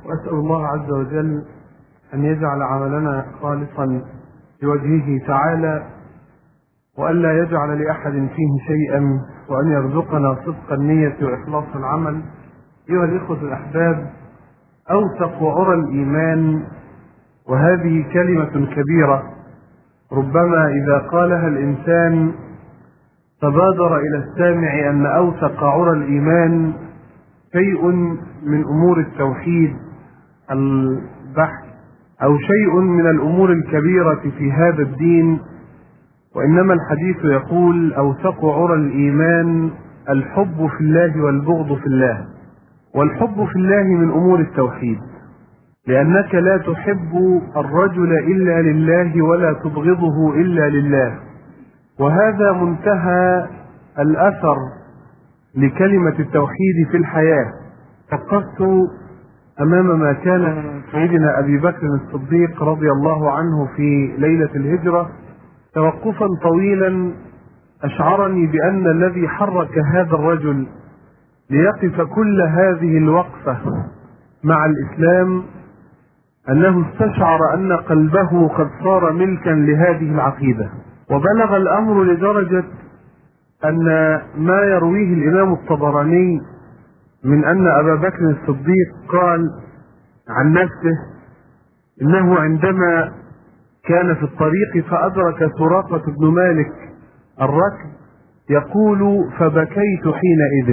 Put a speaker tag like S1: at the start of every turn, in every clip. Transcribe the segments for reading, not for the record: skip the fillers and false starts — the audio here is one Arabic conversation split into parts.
S1: وأسأل الله عز وجل أن يجعل عملنا خالصا لوجهه تعالى، وأن لا يجعل لأحد فيه شيئا، وأن يرزقنا صدق النية وإخلاص العمل. أيها الإخوة الأحباب، أوثق وعرى الإيمان، وهذه كلمة كبيرة ربما إذا قالها الإنسان تبادر إلى السامع أن أوثق عرى الإيمان شيء من أمور التوحيد البحث، أو شيء من الأمور الكبيرة في هذا الدين. وإنما الحديث يقول أوثق عرى الإيمان الحب في الله والبغض في الله. والحب في الله من أمور التوحيد، لأنك لا تحب الرجل إلا لله ولا تبغضه إلا لله، وهذا منتهى الأثر لكلمة التوحيد في الحياة. وقفت أمام ما كان سيدنا أبي بكر الصديق رضي الله عنه في ليلة الهجرة توقفا طويلا أشعرني بأن الذي حرك هذا الرجل ليقف كل هذه الوقفة مع الإسلام أنه استشعر أن قلبه قد صار ملكا لهذه العقيدة. وبلغ الأمر لدرجة أن ما يرويه الإمام الطبراني من أن أبا بكر الصديق قال عن نفسه إنه عندما كان في الطريق فأدرك سراقة بن مالك الركب يقول فبكيت حينئذ.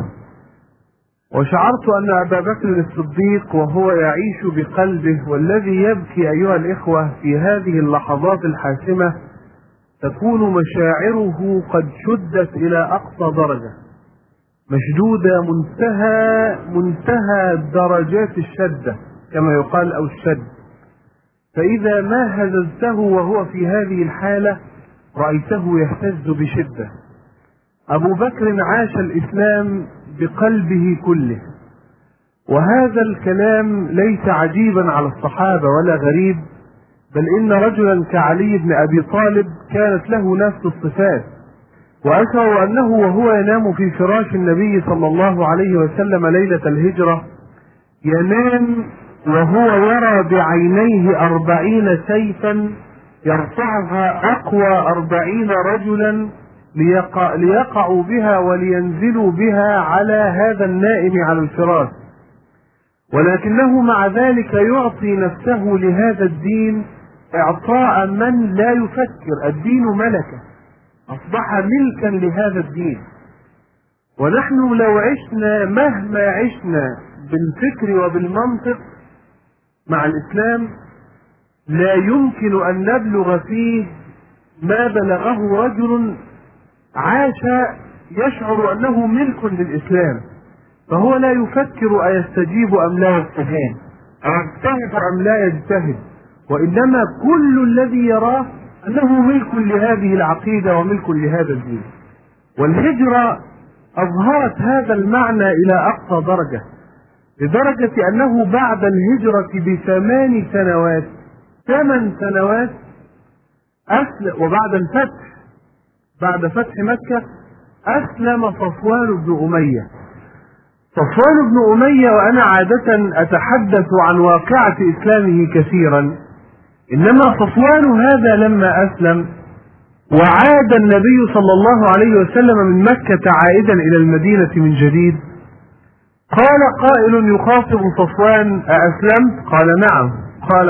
S1: وشعرت أن أبا بكر الصديق وهو يعيش بقلبه، والذي يبكي أيها الإخوة في هذه اللحظات الحاسمة تكون مشاعره قد شدت إلى أقصى درجة، مشدودة منتهى درجات الشدة كما يقال أو الشد. فإذا ما هززته وهو في هذه الحالة رأيته يهتز بشدة. أبو بكر عاش الإسلام بقلبه كله، وهذا الكلام ليس عجيبا على الصحابة ولا غريب، بل إن رجلا كعلي بن أبي طالب كانت له نفس الصفات. وأشعر أنه وهو ينام في فراش النبي صلى الله عليه وسلم ليلة الهجرة ينام وهو يرى بعينيه 40 سيفا يرفعها أقوى 40 رجلا ليقعوا بها ولينزلوا بها على هذا النائم على الفراش، ولكنه مع ذلك يعطي نفسه لهذا الدين إعطاء من لا يفكر. الدين ملكة، أصبح ملكا لهذا الدين. ونحن لو عشنا مهما عشنا بالفكر وبالمنطق مع الإسلام لا يمكن أن نبلغ فيه ما بلغه رجل عاش يشعر أنه ملك للإسلام، فهو لا يفكر أيستجيب أم لا يستجيب، أيجتهد أم لا يجتهد، وإنما كل الذي يراه أنه ملك لهذه العقيدة وملك لهذا الدين. والهجرة أظهرت هذا المعنى إلى أقصى درجة، لدرجة أنه بعد الهجرة ب8 سنوات 8 سنوات وبعد الفتح، بعد فتح مكة أسلم صفوان بن أمية. صفوان بن أمية، وأنا عادة أتحدث عن واقعة إسلامه كثيرا، إنما صفوان هذا لما أسلم وعاد النبي صلى الله عليه وسلم من مكة عائدا إلى المدينة من جديد، قال قائل يخاطب صفوان أأسلمت؟ قال نعم. قال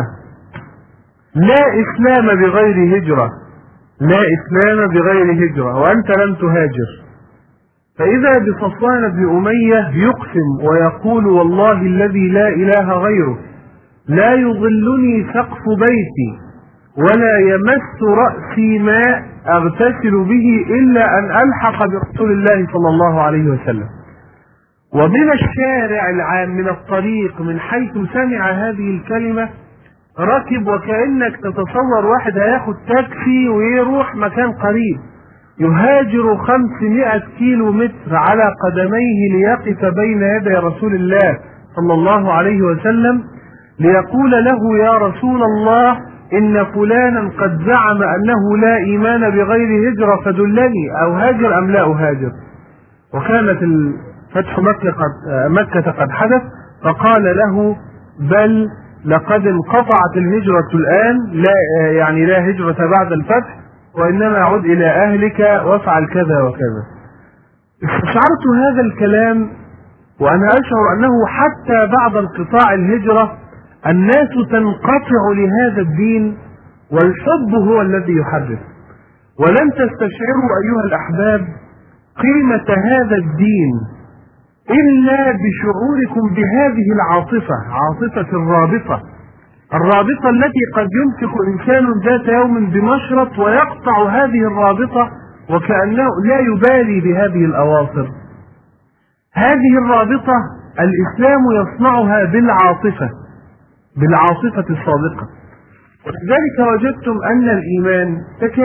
S1: لا إسلام بغير هجرة، لا إسلام بغير هجرة، وأنت لم تهاجر. فإذا بصفوان بن أمية يقسم ويقول والله الذي لا إله غيره لا يظلني سقف بيتي ولا يمس رأسي ماء أغتسل به إلا أن ألحق برسول الله صلى الله عليه وسلم. ومن الشارع العام من الطريق من حيث سمع هذه الكلمة ركب، وكأنك تتصور واحد هياخد تاكسي ويروح مكان قريب، يهاجر 500 كيلو متر على قدميه ليقف بين يدي رسول الله صلى الله عليه وسلم ليقول له يا رسول الله إن فلانا قد زعم أنه لا إيمان بغير هجرة فدلني أو هاجر أم لا أهاجر. وكانت فتح مكة قد حدث، فقال له: بل لقد انقطعت الهجرة الآن، لا هجرة بعد الفتح، وإنما عد إلى أهلك وافعل كذا وكذا. استشعرت هذا الكلام وأنا أشعر أنه حتى بعد انقطاع الهجرة الناس تنقطع لهذا الدين، والحب هو الذي يحرك. ولن تستشعروا أيها الأحباب قيمة هذا الدين إلا بشعوركم بهذه العاطفة، عاطفة الرابطة التي قد يمسك إنسان ذات يوم بمشرط ويقطع هذه الرابطة وكأنه لا يبالي بهذه الأواصر. هذه الرابطة الإسلام يصنعها بالعاطفة الصادقة. ولذلك وجدتم أن الإيمان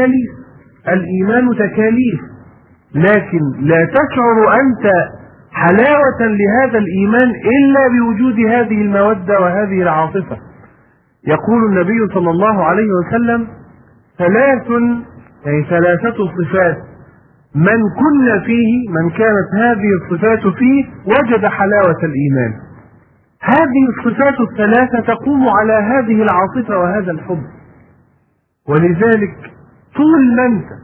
S1: تكاليف، لكن لا تشعر أنت حلاوة لهذا الإيمان إلا بوجود هذه المودة وهذه العاطفة. يقول النبي صلى الله عليه وسلم: ثلاثة صفات من كن فيه، من كانت هذه الصفات فيه وجد حلاوة الإيمان. هذه الصفات الثلاثة تقوم على هذه العاطفة وهذا الحب. ولذلك طول ما انت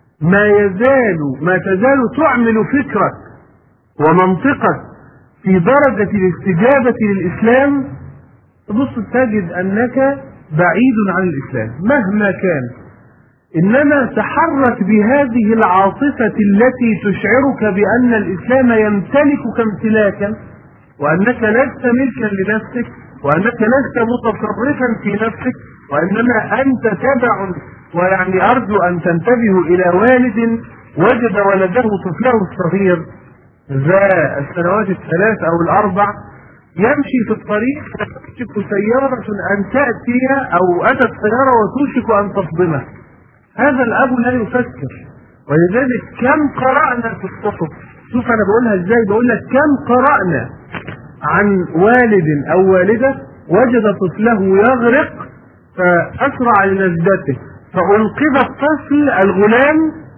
S1: ما تزال تعمل فكرك ومنطقك في درجة الاستجابة للإسلام، تبص تجد أنك بعيد عن الإسلام مهما كان. إنما تحرك بهذه العاطفة التي تشعرك بأن الإسلام يمتلكك امتلاكا، وأنك لست ملكا لنفسك، وأنك لست متصرفا في نفسك، وإنما أنت تبع. ويعني أرجو أن تنتبهوا إلى والد وجد ولده طفله الصغير ذا السنوات الثلاث أو الأربع يمشي في الطريق فتوشك سيارة أن تأتي أو أتت سيارة وتوشك أن تصدمه. هذا الأب لا يفكر. ولذلك كم قرأنا في الصحف، شوف أنا بقولها إزاي، بقول لك كم قرأنا عن والد أو والدة وجد طفله يغرق فأسرع لنجدته فأنقذ الطفل الغلام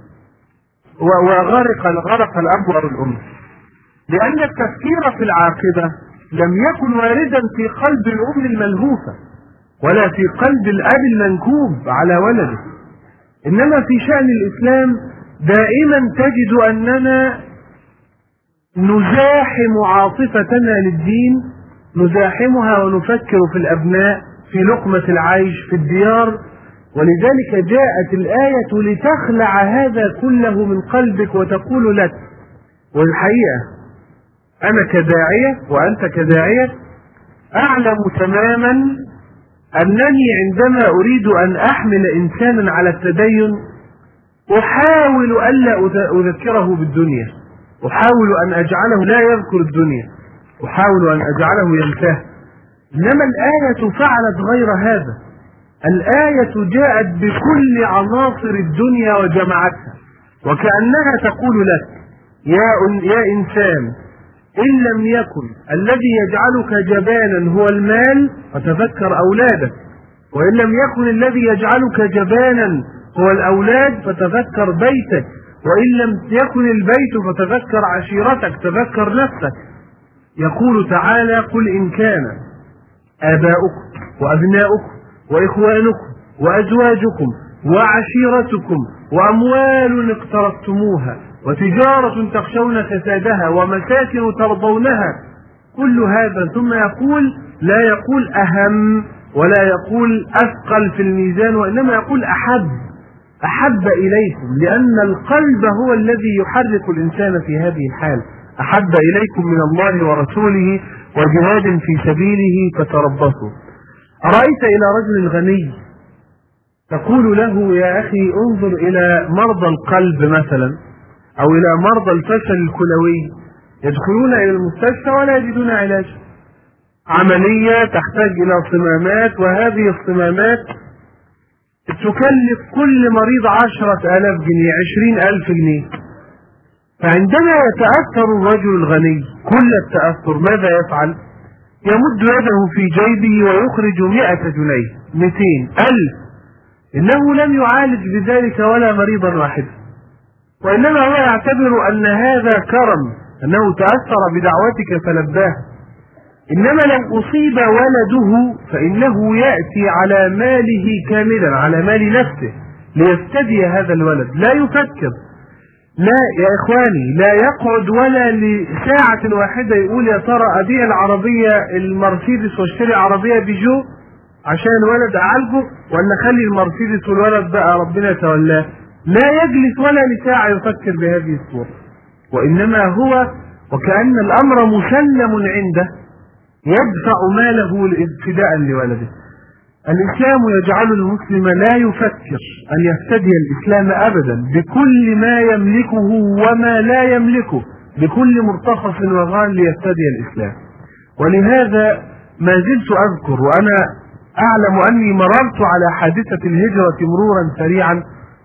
S1: وغرق الأب أو الأم، لأن التفكير في العاقبة لم يكن واردا في قلب الأم الملهوفة ولا في قلب الأب المنكوب على ولده. إنما في شأن الإسلام دائما تجد أننا نزاحم عاطفتنا للدين، نزاحمها ونفكر في الأبناء، في لقمة العيش، في الديار. ولذلك جاءت الآية لتخلع هذا كله من قلبك وتقول لك، والحقيقة أنا كداعية وأنت كداعية أعلم تماما أنني عندما أريد أن أحمل إنسانا على التدين أحاول ألا أذكره بالدنيا، أحاول أن أجعله لا يذكر الدنيا، أحاول أن أجعله ينتهي. إنما الآية فعلت غير هذا. الآية جاءت بكل عناصر الدنيا وجمعتها، وكأنها تقول لك يا إنسان، إن لم يكن الذي يجعلك جبانا هو المال فتفكر أولادك، وإن لم يكن الذي يجعلك جبانا هو الأولاد فتفكر بيتك، وإن لم يكن البيت فتفكر عشيرتك، تفكر نفسك. يقول تعالى: قل إن كان آباؤكم وأبناؤكم وإخوانكم وأزواجكم وعشيرتكم وأموال اقترفتموها وتجارة تخشون كسادها ومساكن ترضونها، كل هذا. ثم يقول، لا يقول أهم ولا يقول أثقل في الميزان، وإنما يقول أحب إليكم، لأن القلب هو الذي يحرك الإنسان في هذه الحال. أحب إليكم من الله ورسوله وجهاد في سبيله فتربصوا. أرأيت إلى رجل غني تقول له: يا أخي انظر إلى مرضى القلب مثلا، أو إلى مرضى الفشل الكلوي، يدخلون إلى المستشفى ولا يجدون علاج، عملية تحتاج إلى صمامات، وهذه الصمامات تكلف كل مريض 10,000 جنيه 20,000 جنيه. فعندما يتأثر الرجل الغني كل التأثر ماذا يفعل؟ يمد يده في جيبه ويخرج 100 جنيه 200,000. إنه لم يعالج بذلك ولا مريضا واحدا، وإنما هو يعتبر أن هذا كرم، أنه تأثر بدعوتك فلباه. إنما لو أصيب ولده فإنه يأتي على ماله كاملا، على مال نفسه، ليفتدي هذا الولد. لا يفكر، لا يا إخواني، لا يقعد ولا لساعة واحدة يقول يا ترى أبيع العربية المرسيدس واشتري عربية بيجو عشان الولد أعالجه، ولا خلي المرسيدس والولد بقى ربنا يتولاه. لا يجلس ولا لساعة يفكر بهذه الصورة، وإنما هو وكأن الأمر مسلم عنده يدفع ماله ابتداء لولده. الإسلام يجعل المسلم لا يفكر أن يفتدي الإسلام أبدا بكل ما يملكه وما لا يملكه، بكل مرتخص وغال ليفتدي الإسلام. ولهذا ما زلت أذكر وأنا أعلم أني مررت على حادثة الهجرة مرورا سريعا،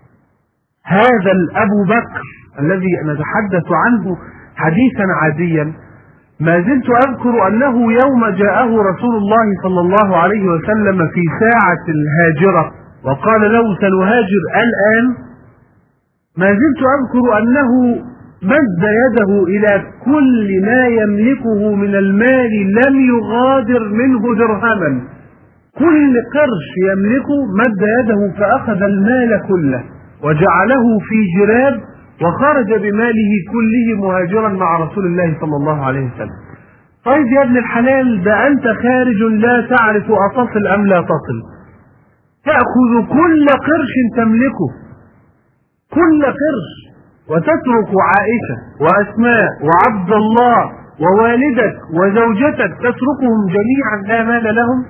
S1: هذا الأبو بكر الذي نتحدث عنه حديثا عاديا، ما زلت أذكر أنه يوم جاءه رسول الله صلى الله عليه وسلم في ساعة الهاجرة وقال له سنهاجر الآن، ما زلت أذكر أنه مد يده إلى كل ما يملكه من المال، لم يغادر منه درهما، كل قرش يملكه مد يده فأخذ المال كله وجعله في جراب وخرج بماله كله مهاجرا مع رسول الله صلى الله عليه وسلم. طيب يا ابن الحلال، ده أنت خارج لا تعرف أتصل أم لا تصل، تأخذ كل قرش تملكه، كل قرش، وتترك عائشة وأسماء وعبد الله ووالدك وزوجتك، تتركهم جميعا لا مال لهم،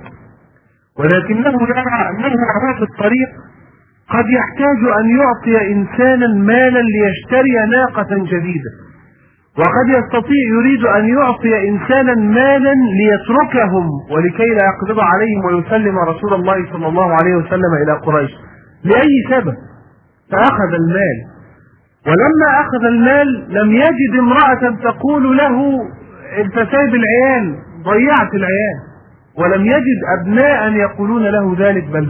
S1: ولكنه يرى أنه على في الطريق قد يحتاج أن يعطي إنسانا مالا ليشتري ناقة جديدة، وقد يستطيع يريد أن يعطي إنسانا مالا ليتركهم ولكي لا يقبض عليهم ويسلم رسول الله صلى الله عليه وسلم إلى قريش لأي سبب، فأخذ المال. ولما أخذ المال لم يجد امرأة تقول له أنت سايب العيال، ضيعت العيال، ولم يجد أبناء يقولون له ذلك، بل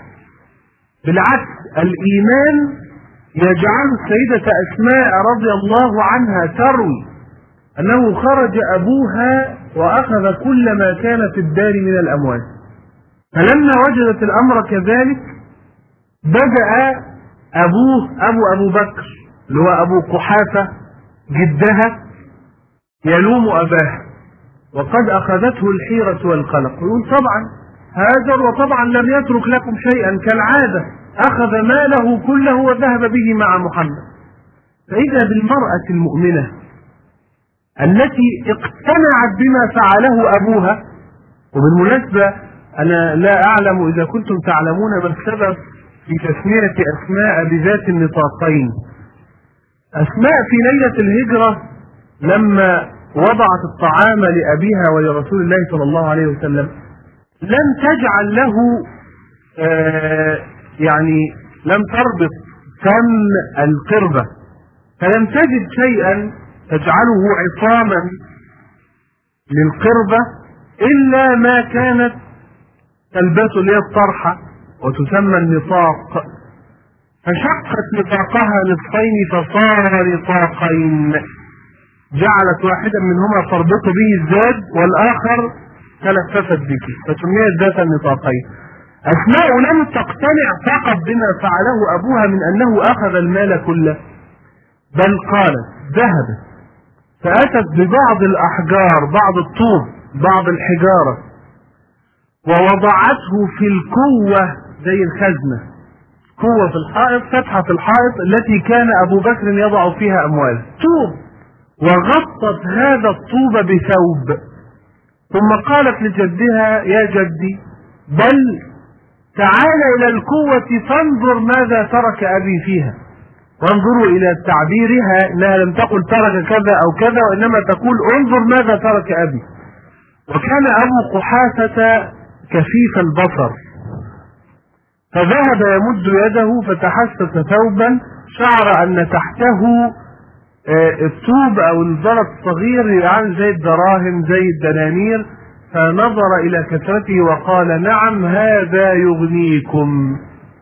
S1: بالعكس الإيمان يجعل السيدة أسماء رضي الله عنها تروي أنه خرج أبوها وأخذ كل ما كان في الدار من الأموال، فلما وجدت الأمر كذلك بدأ أبو بكر اللي هو أبو قحافة جدها يلوم أباها، وقد أخذته الحيرة والقلق، يقول طبعا هاجر وطبعا لم يترك لكم شيئا كالعادة، أخذ ماله كله وذهب به مع محمد. فإذا بالمرأة المؤمنة التي اقتنعت بما فعله أبوها، وبالمناسبة أنا لا أعلم إذا كنتم تعلمون ما السبب في تسمية أسماء بذات النطاقين. أسماء في ليلة الهجرة لما وضعت الطعام لأبيها ولرسول الله صلى الله عليه وسلم لم تجعل له يعني لم تربط فم القربة، فلم تجد شيئا تجعله عصاما للقربة إلا ما كانت تلبس لي الطرحة وتسمى النطاق، فشقت نطاقها نصفين فصار نطاقين، جعلت واحدا منهما تربط به الزاد والآخر تلففت به فسميت ذات النطاقين. أسماء لم تقتنع فقط بما فعله أبوها من أنه أخذ المال كله، بل قالت ذهبت فأتت ببعض الأحجار، بعض الطوب، بعض الحجارة، ووضعته في الكوة زي الخزنة، كوة في الحائط، فتحة في الحائط التي كان أبو بكر يضع فيها أمواله، طوب، وغطت هذا الطوب بثوب، ثم قالت لجدها يا جدي بل تعال إلى الكوة فانظر ماذا ترك أبي فيها. وانظروا إلى تعبيرها إنها لم تقل ترك كذا أو كذا، وإنما تقول انظر ماذا ترك أبي. وكان أبو قحافة كفيف البصر، فذهب يمد يده فتحسس ثوبا، شعر أن تحته الطوب أو الزلط الصغير يعني زي الدراهم زي الدنانير، فنظر إلى كثرته وقال نعم هذا يغنيكم.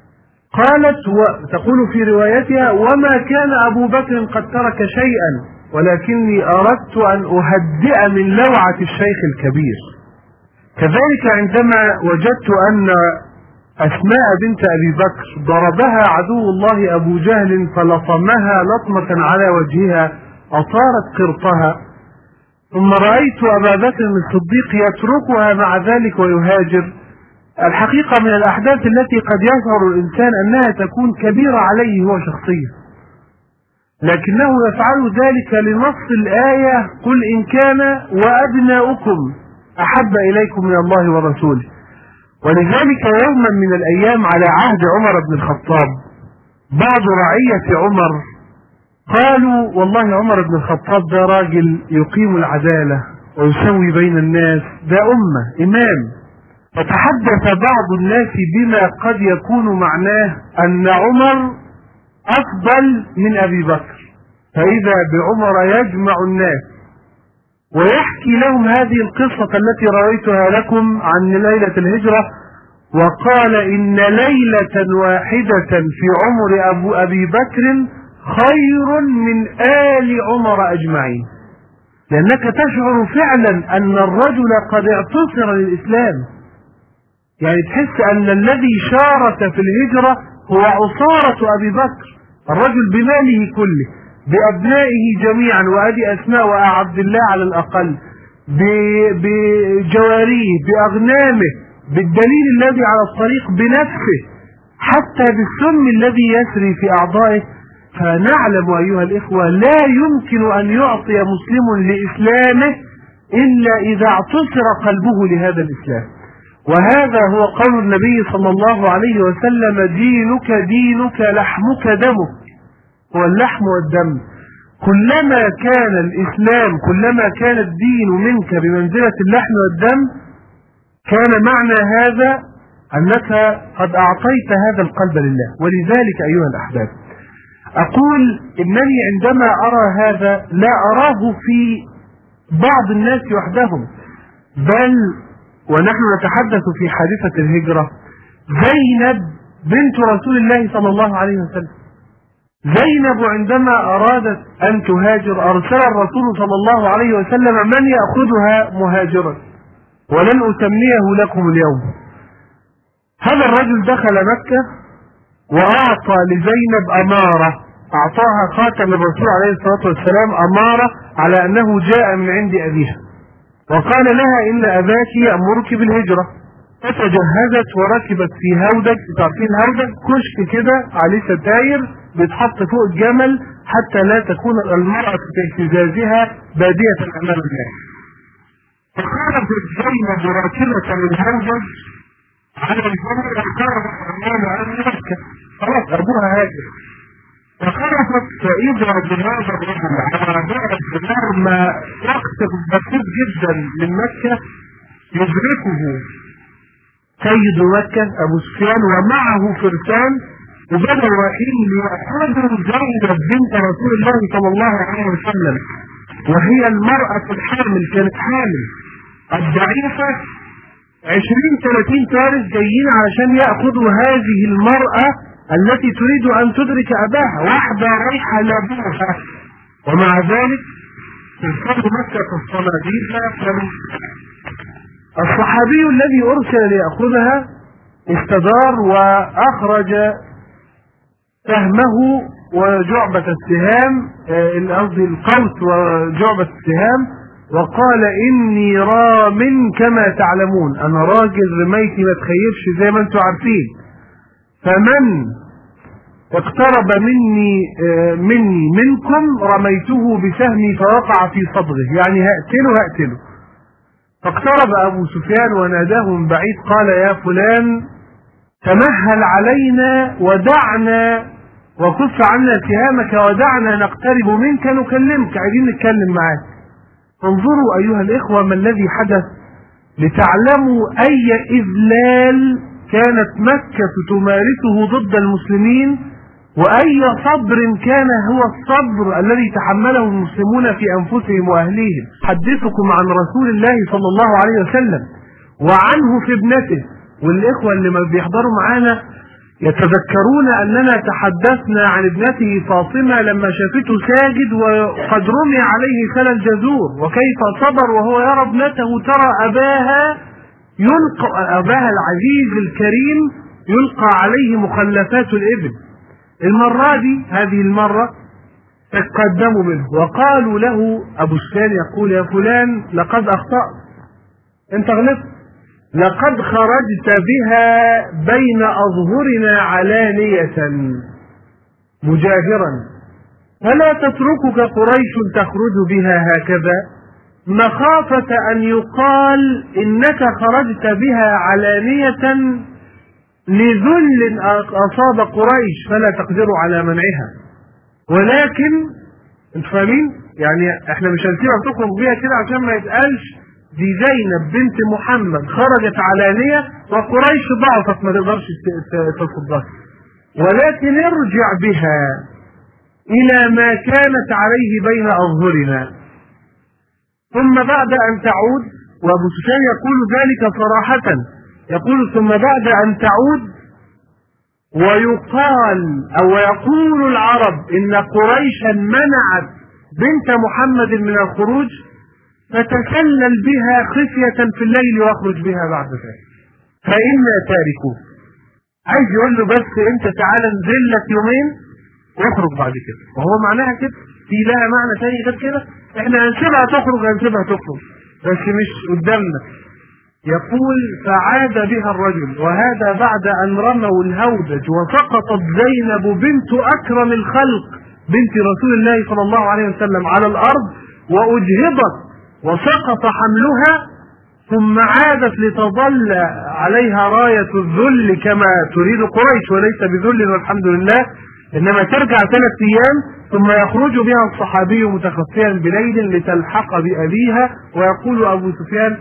S1: قالت تقول في روايتها وما كان أبو بكر قد ترك شيئا، ولكني أردت أن أهدئ من لوعة الشيخ الكبير. كذلك عندما وجدت أن أسماء بنت أبي بكر ضربها عدو الله أبو جهل فلطمها لطمة على وجهها أطارت قرطها، ثم رأيت أبا بكر الصديق يتركها مع ذلك ويهاجر. الحقيقة من الأحداث التي قد يشعر الإنسان أنها تكون كبيرة عليه هو شخصيا، لكنه يفعل ذلك لنص الآية: قل إن كان وأبناؤكم أحب إليكم من الله ورسوله. ولذلك يوما من الأيام على عهد عمر بن الخطاب بعض رعية عمر قالوا: والله عمر بن الخطاب ده راجل يقيم العدالة ويسوي بين الناس، ده إمام. فتحدث بعض الناس بما قد يكون معناه أن عمر أفضل من أبي بكر، فإذا بعمر يجمع الناس ويحكي لهم هذه القصة التي رويتها لكم عن ليلة الهجرة، وقال: إن ليلة واحدة في عمر أبي بكر خير من آل عمر أجمعين. لأنك تشعر فعلا أن الرجل قد اعتصر للإسلام، يعني تحس أن الذي شارك في الهجرة هو عصارة أبي بكر، الرجل بماله كله، بأبنائه جميعا، وأبي أسماء وعبد الله على الأقل، بجواريه، بأغنامه، بالدليل الذي على الطريق، بنفسه، حتى بالسم الذي يسري في أعضائه. فنعلم أيها الإخوة لا يمكن أن يعطي مسلم لإسلامه إلا إذا اعتصر قلبه لهذا الإسلام. وهذا هو قول النبي صلى الله عليه وسلم: دينك دينك لحمك دمك. هو اللحم والدم. كلما كان الإسلام، كلما كان الدين منك بمنزلة اللحم والدم، كان معنى هذا أنك قد أعطيت هذا القلب لله. ولذلك أيها الأحباب أقول إنني عندما أرى هذا لا أراه في بعض الناس وحدهم، بل ونحن نتحدث في حادثة الهجرة، زينب بنت رسول الله صلى الله عليه وسلم. زينب عندما أرادت أن تهاجر أرسل الرسول صلى الله عليه وسلم من يأخذها مهاجرا، ولن أتمنيه لكم اليوم. هذا الرجل دخل مكة وأعطى لزينب أمارة، أعطاها خاتم الرسول عليه الصلاة والسلام أمارة على أنه جاء من عند أبيها، وقال لها: إن أباك يأمرك بالهجرة. فتجهزت وركبت في هودج، تعرفين هودج كشك كده عليه ستاير بيتحط فوق الجمل حتى لا تكون المرأة في اهتزازها بادية أمام الناس. فخرجت زينب راكبة الهودج على الجمل وقربت أمام مكة، خلاص أبوها هاجر. فخرجت فإذا بهذا الرجل على بعد النار ما وقت بسيط جدا من مكة يدركه سيد مكة أبو سفيان ومعه فرسان، وبدأوا رايحين ليأخذوا زينب بنت رسول الله صلى الله عليه وسلم، وهي المرأة الحامل، كانت حامل الضعيفة. 20-30 فارس جايين علشان يأخذوا هذه المرأة التي تريد أن تدرك أباها، واحدة رايحة لأبوها، ومع ذلك ترسل مكة الصناديق. الصحابي الذي أرسل ليأخذها استدار وأخرج سهمه وجعبة السهام، قصدي القوس وجعبة السهام، وقال: إني رام كما تعلمون، أنا راجل رميتي ما تخيلش زي ما أنتم عارفين، فمن اقترب مني منكم رميته بسهمي فوقع في صدره، يعني هقتله. فاقترب أبو سفيان وناداه من بعيد قال: يا فلان تمهل علينا ودعنا وكف عنا سهامك ودعنا نقترب منك نكلمك، عايزين نتكلم معاك. انظروا أيها الإخوة ما الذي حدث لتعلموا أي إذلال كانت مكة تمارسه ضد المسلمين، وأي صبر كان هو الصبر الذي تحمله المسلمون في أنفسهم وأهليهم. حدثكم عن رسول الله صلى الله عليه وسلم وعنه في ابنته. والإخوة اللي ما بيحضروا معانا يتذكرون أننا تحدثنا عن ابنته فاطمة لما شافته ساجد وقد رمي عليه سل الجزور، وكيف صبر وهو يرى ابنته ترى أباها يلقى، أباها العزيز الكريم يلقى عليه مخلفات الإبل. المرة دي، هذه المرة تقدموا منه وقالوا له، أبو سفيان يقول: يا فلان لقد أخطأت، أنت غلطت، لقد خرجت بها بين أظهرنا علانية مجاهرا، فلا تتركك قريش تخرج بها هكذا مخافة أن يقال إنك خرجت بها علانية لذل أصاب قريش فلا تقدر على منعها. ولكن انتوا فاهمين؟ يعني احنا مش هنسيبها تخرج بيها كده عشان ما يتقالش دي زينب بنت محمد خرجت علانية وقريش ضعفت ما تقدرش تصدها، ولكن ارجع بها إلى ما كانت عليه بين أظهرنا ثم بعد أن تعود. وأبو سفيان يقول ذلك صراحة، يقول: ثم بعد أن تعود ويقول العرب إن قريشا منعت بنت محمد من الخروج فتسلل بها خفية في الليل واخرج بها بعد ذلك فإنا تاركوه. عايز يقول له بس انت تعالى انزل لك يومين واخرج بعد كده، وهو معناها كده، في لها معنى ثاني غير كده؟ احنا هنسيبها تخرج بس مش قدامنا. يقول: فعاد بها الرجل، وهذا بعد أن رموا الهودج وسقطت زينب بنت أكرم الخلق بنت رسول الله صلى الله عليه وسلم على الأرض وأجهضت وسقط حملها، ثم عادت لتظل عليها راية الذل كما تريد قريش، وليس بذل والحمد لله، إنما ترجع 3 أيام ثم يخرج بها الصحابي متخفيا بليل لتلحق بأبيها. ويقول أبو سفيان: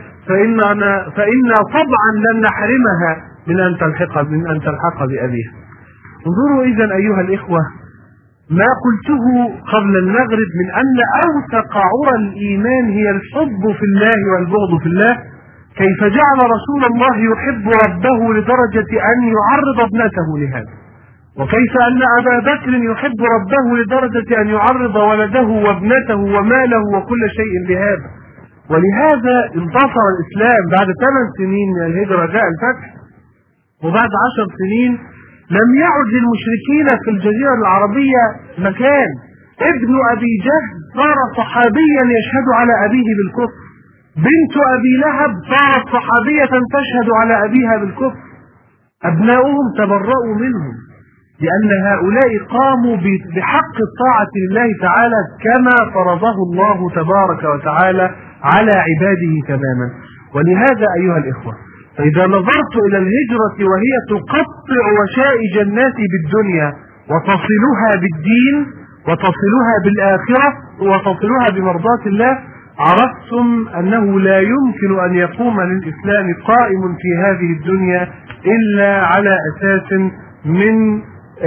S1: فإنا طبعا لن نحرمها من أن تلحق بأبيها. انظروا إذن أيها الإخوة ما قلته قبل المغرب من أن أوثق عرى الإيمان هي الحب في الله والبغض في الله. كيف جعل رسول الله يحب ربه لدرجة أن يعرض ابنته لهذا، وكيف أن أبا بكر يحب ربه لدرجة أن يعرض ولده وابنته وماله وكل شيء لهذا. ولهذا انتصر الإسلام بعد 8 سنين من الهجرة جاء الفتح، وبعد 10 سنين لم يعد للمشركين في الجزيرة العربية مكان. ابن أبي جهل صار صحابيا يشهد على أبيه بالكفر، بنت أبي لهب صارت صحابية تشهد على أبيها بالكفر، أبناؤهم تبرؤوا منهم لأن هؤلاء قاموا بحق الطاعة لله تعالى كما فرضه الله تبارك وتعالى على عباده تماما. ولهذا أيها الإخوة فإذا نظرت إلى الهجرة وهي تقطع وشائج الناس بالدنيا وتصلها بالدين وتصلها بالآخرة وتصلها بمرضاة الله، عرفتم أنه لا يمكن أن يقوم للإسلام قائم في هذه الدنيا إلا على أساس من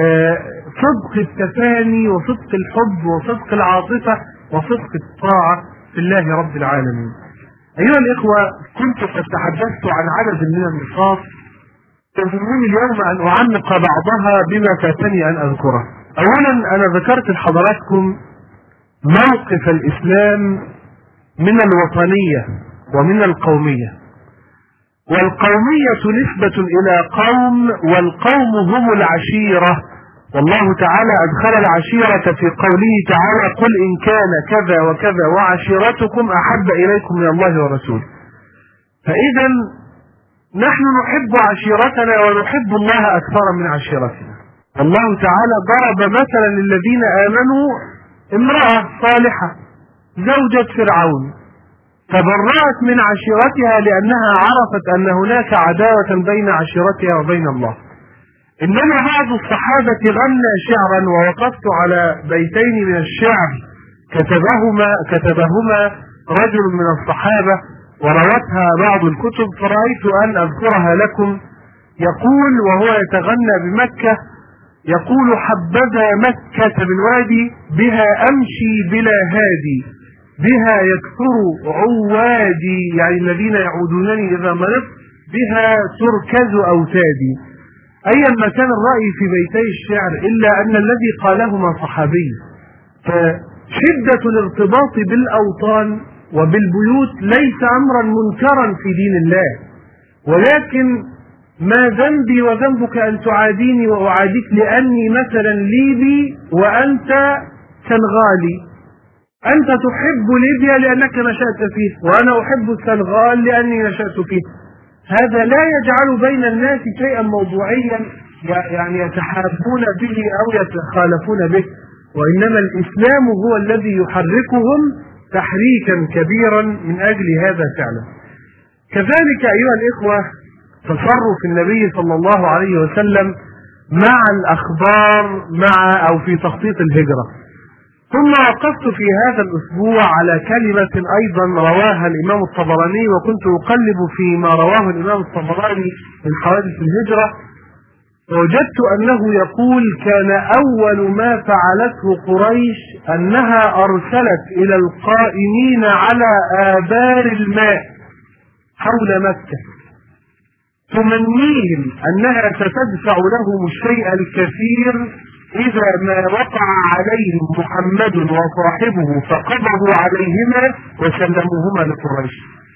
S1: صدق التفاني وصدق الحب وصدق العاطفة وصدق الطاعة في الله رب العالمين. أيها الإخوة كنت قد تحدثت عن عدد من النقاط يهمني اليوم أن أعمق بعضها بما فاتني أن أذكره. أولا أنا ذكرت لحضراتكم موقف الإسلام من الوطنية ومن القومية، والقومية نسبة إلى قوم، والقوم هم العشيرة، والله تعالى أدخل العشيرة في قوله تعالى: قل إن كان كذا وكذا وعشيرتكم أحب إليكم من الله ورسوله. فإذا نحن نحب عشيرتنا ونحب الله أكثر من عشيرتنا. الله تعالى ضرب مثلا للذين آمنوا امرأة صالحة زوجة فرعون تبرأت من عشيرتها لأنها عرفت أن هناك عداوة بين عشيرتها وبين الله. إنما بعض الصحابة غنى شعرا، ووقفت على بيتين من الشعر كتبهما رجل من الصحابة وروتها بعض الكتب، فرأيت أن أذكرها لكم. يقول وهو يتغنى بمكة، يقول: حبذا مكة بالوادي بها أمشي بلا هادي، بها يكثر عوادي، يعني الذين يعودونني إذا مرضت، بها تركز أوتادي. أيا ما كان الرأي في بيتي الشعر إلا أن الذي قالهما صحابي. فشدة الارتباط بالأوطان وبالبيوت ليس أمرا منكرا في دين الله، ولكن ما ذنبي وذنبك أن تعاديني وأعاديك لأني مثلا ليبي وأنت سنغالي. أنت تحب ليبيا لأنك نشأت فيه، وأنا أحب السنغال لأني نشأت فيه. هذا لا يجعل بين الناس شيئا موضوعيا يعني يتحابون به أو يتخالفون به، وإنما الإسلام هو الذي يحركهم تحريكا كبيرا من أجل هذا فعلا. كذلك أيها الإخوة تصرف النبي صلى الله عليه وسلم مع الأخبار أو في تخطيط الهجرة. ثم وقفت في هذا الأسبوع على كلمة أيضا رواها الإمام الطبراني، وكنت أقلب فيما رواه الإمام الطبراني من حوادث الهجرة، ووجدت أنه يقول: كان أول ما فعلته قريش أنها أرسلت إلى القائمين على آبار الماء حول مكة تمنيهم أنها ستدفع لهم الشيء الكثير إذا ما وقع عليهم محمد وصاحبه فقبضوا عليهما وسلموهما لقريش.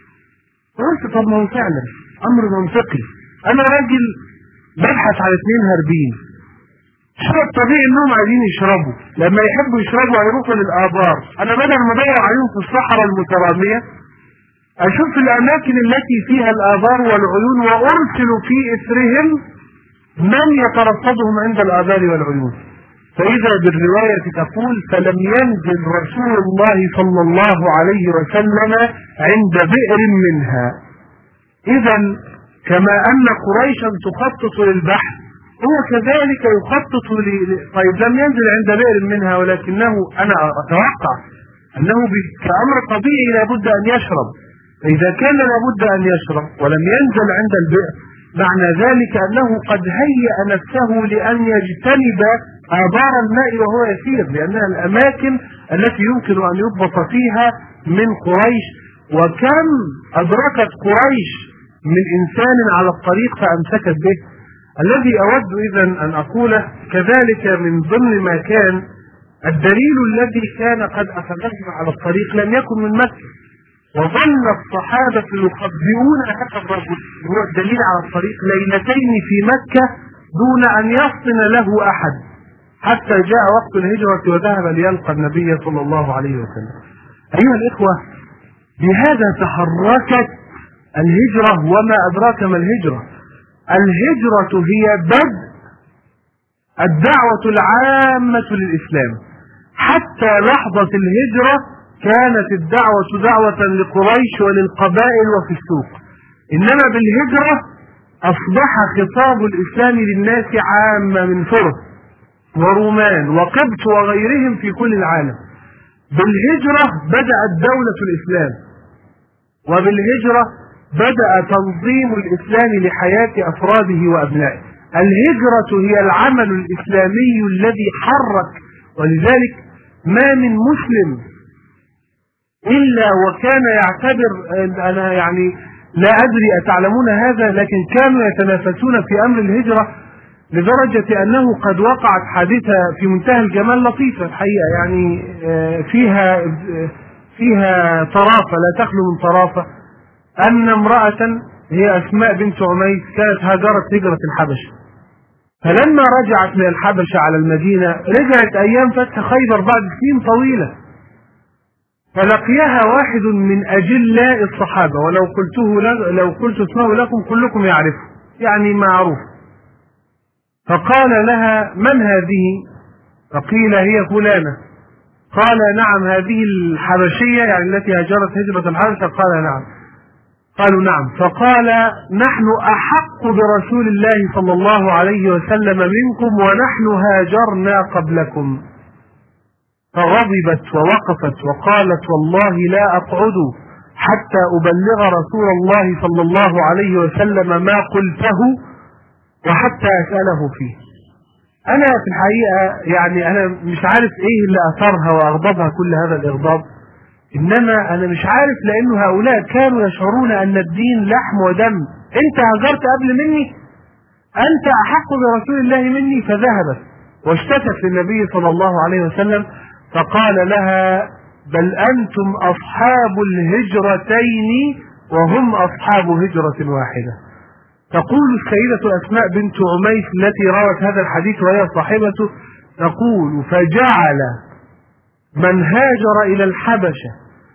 S1: قلت طب ما هو فعلا أمر منطقي. أنا راجل ببحث على 2 هاربين، شيء طبيعي انهم عايزين يشربوا، لما يحبوا يشربوا هيروحوا للآبار. أنا بدل ما أدور عليهم في الصحراء المترامية أشوف الأماكن التي فيها الآبار والعيون وأرسل في إثرهم من يترصدهم عند الآبار والعيون. فإذا بالرواية تقول: فلم ينزل رسول الله صلى الله عليه وسلم عند بئر منها. إذا كما أن قريشا تخطط للبحث هو كذلك يخطط طيب لم ينزل عند بئر منها، ولكنه أنا أتوقع أنه كأمر طبيعي لابد أن يشرب. فإذا كان لابد أن يشرب ولم ينزل عند البئر معنى ذلك أنه قد هيأ نفسه لأن يجتنب آبار الماء وهو يسير، لأنها الأماكن التي يمكن أن يضبط فيها من قريش. وكم أدركت قريش من إنسان على الطريق فأمسكت به. الذي أود إذن أن أقوله كذلك من ضمن ما كان الدليل الذي كان قد أخذهم على الطريق لم يكن من مكة، وظل الصحابة يخبئون هذا الرجل هو الدليل على الطريق ليلتين في مكة دون أن يفطن له أحد، حتى جاء وقت الهجرة وذهب ليلقى النبي صلى الله عليه وسلم. أيها الإخوة، بهذا تحركت الهجرة. وما أدراك ما الهجرة؟ الهجرة هي بدء الدعوة العامة للإسلام. حتى لحظة الهجرة كانت الدعوة دعوة لقريش وللقبائل وفي السوق، إنما بالهجرة أصبح خطاب الإسلام للناس عامة من فرس ورومان وقبط وغيرهم في كل العالم. بالهجرة بدأت دولة الإسلام، وبالهجرة بدأ تنظيم الإسلام لحياة أفراده وأبنائه. الهجرة هي العمل الإسلامي الذي حرك، ولذلك ما من مسلم إلا وكان يعتبر، أنا يعني لا أدري أتعلمون هذا، لكن كانوا يتنافسون في أمر الهجرة لدرجة أنه قد وقعت حادثة في منتهى الجمال لطيفة الحقيقة، يعني فيها طرافة لا تخلو من طرافة. أن امرأة هي أسماء بنت عميس كانت هاجرت هجرة الحبشة، فلما رجعت من الحبشة على المدينة رجعت أيام فتح خيبر بعد سنين طويلة، فلقيها واحد من أجلاء الصحابة، لو قلت اسمه لكم كلكم يعرفه، يعني معروف. فقال لها: من هذه؟ فقيل: هي فلانة. قال: نعم هذه الحبشية يعني التي هاجرت هجرة الحبشة؟ قال: نعم. قالوا: نعم. فقال: نحن أحق برسول الله صلى الله عليه وسلم منكم ونحن هاجرنا قبلكم. فغضبت ووقفت وقالت: والله لا أقعد حتى أبلغ رسول الله صلى الله عليه وسلم ما قلته وحتى أسأله فيه. أنا في الحقيقة يعني أنا مش عارف إيه اللي أثرها وأغضبها كل هذا الإغضاب، إنما أنا مش عارف، لأنه هؤلاء كانوا يشعرون أن الدين لحم ودم. أنت هاجرت قبل مني، أنت أحق برسول الله مني. فذهبت واشتكت للنبي صلى الله عليه وسلم، فقال لها: بل أنتم أصحاب الهجرتين وهم أصحاب هجرة واحدة. تقول السيدة أسماء بنت عميس التي روت هذا الحديث وهي صاحبته، تقول: فجعل من هاجر إلى الحبشة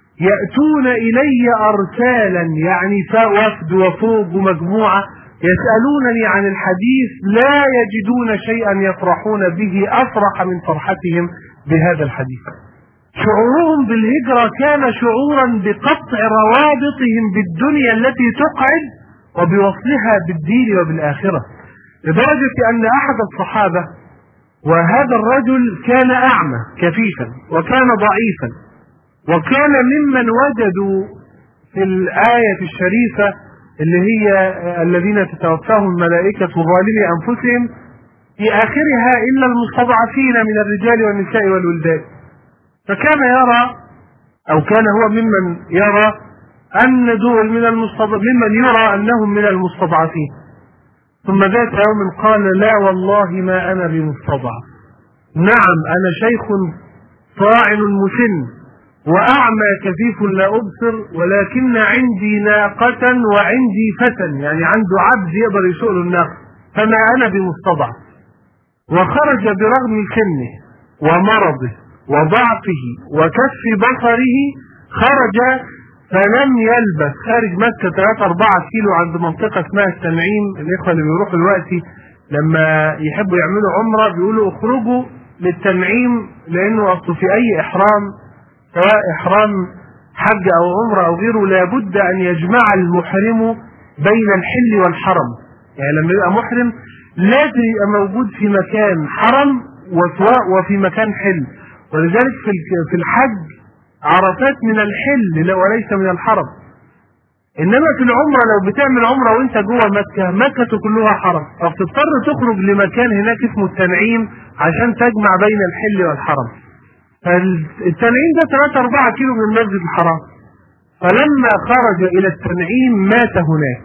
S1: يأتون إلي أرسالا، يعني وفد وفوق ومجموعة، يسألونني عن الحديث لا يجدون شيئا يفرحون به أفرح من فرحتهم بهذا الحديث. شعورهم بالهجرة كان شعورا بقطع روابطهم بالدنيا التي تقعد وبوصلها بالدين وبالآخرة، لدرجة أن أحد الصحابة، وهذا الرجل كان أعمى كفيفا وكان ضعيفا، وكان ممن وجدوا في الآية الشريفة اللي هي الذين تتوفاهم الملائكة ظالمي أنفسهم في آخرها إلا المستضعفين من الرجال والنساء والولدان. فكان يرى، أو كان هو ممن يرى أن دول ممن يرى أنهم من المستضعفين. ثم ذات يوم قال: لا والله ما أنا بمستضعف، نعم أنا شيخ طاعن مسن وأعمى كفيف لا أبصر، ولكن عندي ناقة وعندي فتى، يعني عنده عبد يقدر يسوق له الناقة، فما أنا بمستضعف. وخرج برغم سنه ومرضه وضعفه وكف بصره، خرج فلم يلبث، خارج مكة 3-4 كيلو عند منطقة اسمها التنعيم. الإخوة اللي بيروحوا دلوقتي لما يحبوا يعملوا عمرة بيقولوا اخرجوا للتنعيم، لأنه أصله في أي إحرام سواء إحرام حج أو عمرة أو غيره لابد أن يجمع المحرم بين الحل والحرم. يعني لما يبقى محرم لازم يبقى موجود في مكان حرم وفي مكان حل، ولذلك في الحج عرفات من الحل وليس من الحرم. إنما في العمرة لو بتعمل عمرة وانت جوه مكة كلها حرم، فبتضطر تخرج لمكان هناك اسمه التنعيم عشان تجمع بين الحل والحرم. فالتنعيم ده 3-4 كيلو من المسجد الحرام. فلما خرج إلى التنعيم مات هناك،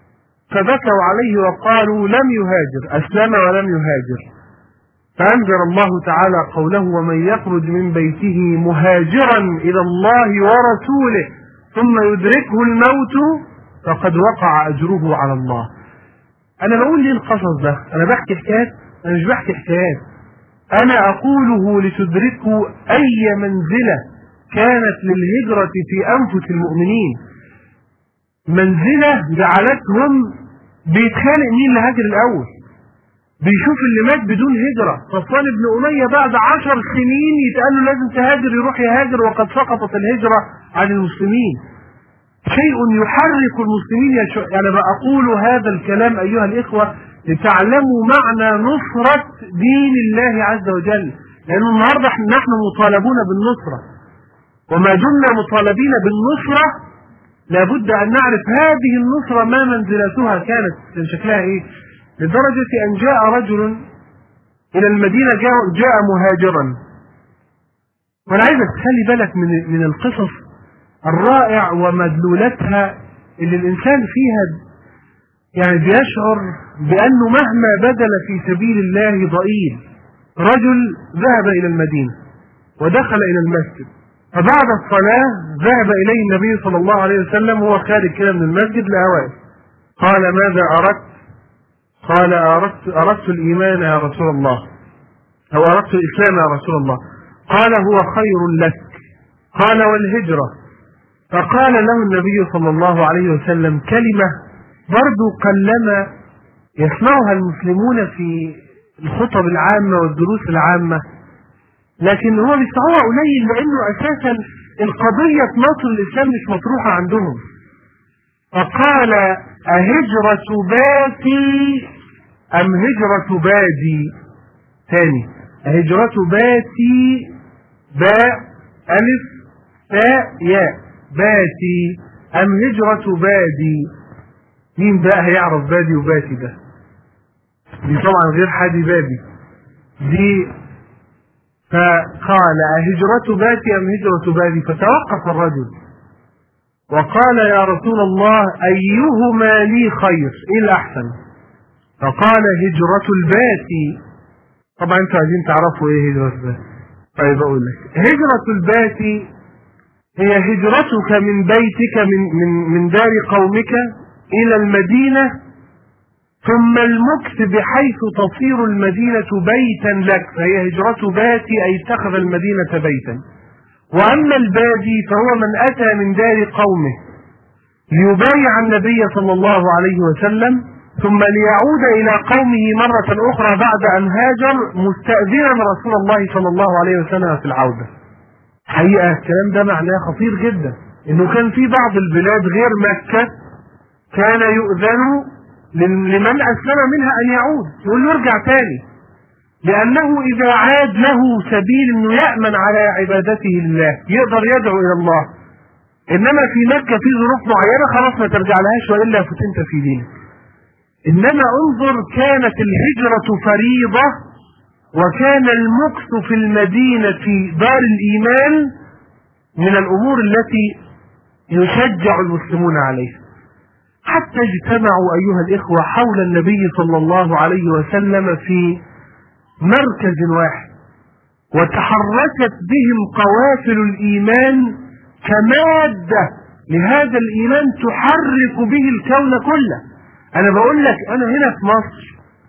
S1: فبكوا عليه وقالوا: لم يهاجر، أسلم ولم يهاجر. فأنزل الله تعالى قوله: ومن يخرج من بيته مهاجرا إلى الله ورسوله ثم يدركه الموت فقد وقع أجره على الله. أنا بقول لي القصص ده، أنا بحكي حكايات، أنا مش بحكي حكايات، أنا أقوله لتدركوا أي منزلة كانت للهجرة في أنفس المؤمنين، منزلة جعلتهم بيتخانق مين اللي هاجر الأول، بيشوف اللي مات بدون هجرة. صفوان بن أمية بعد 10 سنين يتقال له لازم تهاجر، يروح يهاجر وقد سقطت الهجرة عن المسلمين. شيء يحرك المسلمين. يعني بقول هذا الكلام أيها الإخوة لتعلموا معنى نصرة دين الله عز وجل، لأن النهاردة نحن مطالبون بالنصرة، وما دمنا مطالبين بالنصرة لابد أن نعرف هذه النصرة ما منزلتها كانت شكلها إيه. لدرجة أن جاء رجل إلى المدينة، جاء مهاجرا. وأنا عايزك تخلي بالك من القصص الرائع ومدلولتها اللي الإنسان فيها يعني بيشعر بأنه مهما بذل في سبيل الله ضئيل. رجل ذهب إلى المدينة ودخل إلى المسجد، فبعد الصلاة ذهب إليه النبي صلى الله عليه وسلم وهو خارج كده من المسجد لأوائل، قال: ماذا أردت؟ قال: أردت الإيمان يا رسول الله، أو أردت الإسلام يا رسول الله. قال: هو خير لك. قال: والهجرة؟ فقال له النبي صلى الله عليه وسلم كلمة برضو قلما يسمعها المسلمون في الخطب العامة والدروس العامة، لكن هو بيسمعوها قليل، لأنه أساسا القضية نصر الإسلام مش مطروحة عندهم. فقال: أهجرة باتي أم هجرة بادي؟ ثاني، أهجرة باتي، باء ألف تاء ياء، باتي أم هجرة بادي؟ مين بقى هيعرف بادي وباتي ده؟ دي طبعا غير حادي بادي دي. فقال: أهجرة باتي أم هجرة بادي؟ فتوقف الرجل وقال: يا رسول الله أيهما لي خير؟ إيه الأحسن؟ فقال هجرة الباتي. طبعا انتوا عايزين تعرفوا ايه هجرة الباتي؟ طيب اقول لك، هجرة الباتي هي هجرتك من بيتك من دار قومك الى المدينة، ثم المكث بحيث تصير المدينة بيتا لك، فهي هجرة باتي اي اتخذ المدينة بيتا. واما البادي فهو من اتى من دار قومه ليبايع النبي صلى الله عليه وسلم ثم ليعود الى قومه مرة اخرى بعد ان هاجر مستأذنا رسول الله صلى الله عليه وسلم في العودة. حقيقة الكلام ده معناه خطير جدا، انه كان في بعض البلاد غير مكة كان يؤذن لمن اسلم منها ان يعود، يقول له ارجع تاني، لانه اذا عاد له سبيل انه يأمن على عبادته لله، يقدر يدعو الى الله. انما في مكة في ظروف معينة خلاص ما ترجع لهاش والا فتنت في دينك. انما انظر، كانت الهجرة فريضة، وكان المكث في المدينة دار الايمان من الامور التي يشجع المسلمون عليها. حتى اجتمعوا ايها الاخوة حول النبي صلى الله عليه وسلم في مركز واحد، وتحركت بهم قوافل الايمان كمادة لهذا الايمان تحرك به الكون كله. انا بقول لك، انا هنا في مصر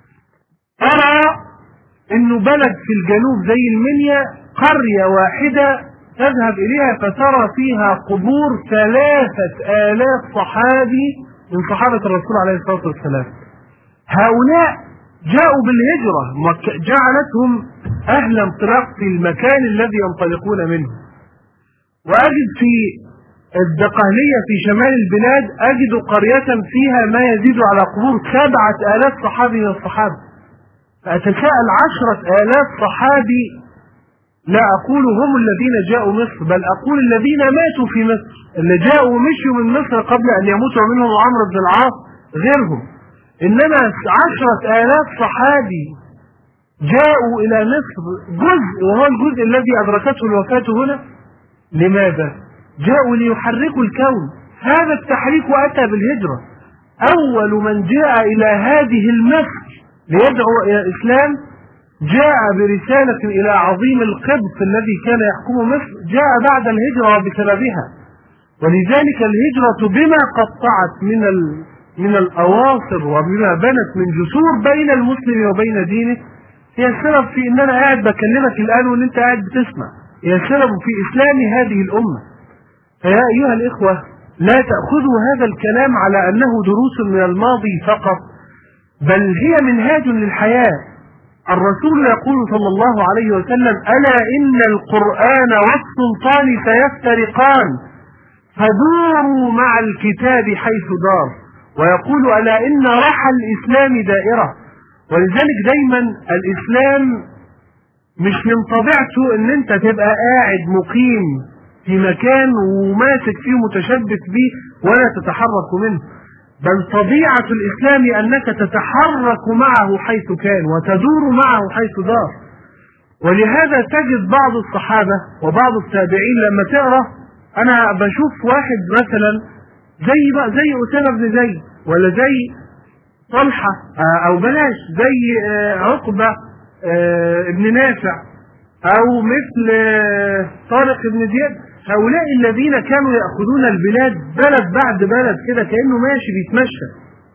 S1: ارى انه بلد في الجنوب زي المنيا قرية واحدة تذهب اليها فترى فيها قبور 3000 صحابي من صحابة الرسول عليه الصلاة والسلام. هؤلاء جاءوا بالهجرة، جعلتهم اهل انطلاق في المكان الذي ينطلقون منه. واجد في الدقهلية في شمال البلاد اجد قرية فيها ما يزيد على قبور 7000 صحابي من الصحابة. فأتساءل 10,000 صحابي، لا أقول هم الذين جاءوا مصر، بل أقول الذين ماتوا في مصر، اللي جاءوا ومشوا من مصر قبل أن يموتوا منهم عمرو بن العاص غيرهم. إنما 10,000 صحابي جاءوا إلى مصر، جزء وهو الجزء الذي أدركته الوفاة هنا. لماذا؟ جاءوا ليحركوا الكون. هذا التحريك أتى بالهجرة. أول من جاء إلى هذه المصر ليدعو إلى الإسلام جاء برسالة إلى عظيم القبط الذي كان يحكم مصر، جاء بعد الهجرة بسببها. ولذلك الهجرة بما قطعت من الأواصر وبما بنت من جسور بين المسلم وبين دينه، هي السبب في ان انا قاعد بكلمك الان وان انت قاعد بتسمع، هي السبب في اسلام هذه الامة. فيا ايها الاخوة، لا تأخذوا هذا الكلام على انه دروس من الماضي فقط، بل هي منهاج للحياة. الرسول يقول صلى الله عليه وسلم: ألا إن القرآن والسلطان سيفترقان فدوروا مع الكتاب حيث دار. ويقول: ألا إن رحى الإسلام دائرة. ولذلك دايما الإسلام مش من طبيعته ان انت تبقى قاعد مقيم في مكان وماسك فيه متشبث به ولا تتحرك منه، بل طبيعة الإسلام أنك تتحرك معه حيث كان وتدور معه حيث دار. ولهذا تجد بعض الصحابة وبعض التابعين لما تقرأ، أنا بشوف واحد مثلا زي أسامة بن زيد، ولا زي طلحة، أو بلاش زي عقبة ابن نافع، أو مثل طارق بن زياد، هؤلاء الذين كانوا يأخذون البلاد بلد بعد بلد كده كأنه ماشي بيتمشى.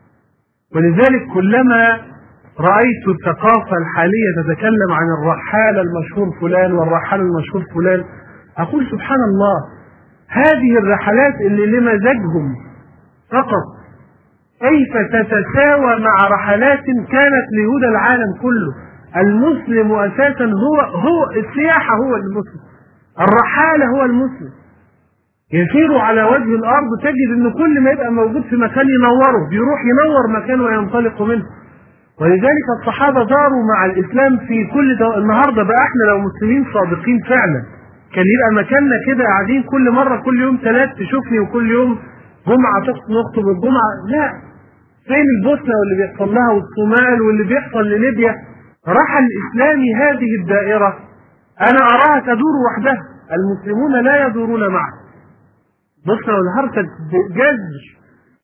S1: ولذلك كلما رأيت الثقافة الحالية تتكلم عن الرحال المشهور فلان والرحال المشهور فلان، أقول سبحان الله، هذه الرحلات اللي لمزاجهم فقط كيف تتساوى مع رحلات كانت لهدى العالم كله. المسلم أساسا هو السياحة، هو المسلم، الرحالة هو المسلم، يسير على وجه الأرض، تجد أن كل ما يبقى موجود في مكان ينوره، بيروح ينور مكان وينطلق منه. ولذلك الصحابة داروا مع الإسلام في كل النهاردة بقى احنا لو مسلمين صادقين فعلا كان يبقى مكاننا كده قاعدين كل مرة كل يوم 3 تشوفني وكل يوم جمعة نخطب الجمعة. لا، فين البوسنة واللي بيحصل لها والصومال واللي بيحصل لليبيا؟ رحى الإسلامي هذه الدائرة أنا أراها تدور وحدها، المسلمون لا يدورون معه. بوسنة والهرسك جذر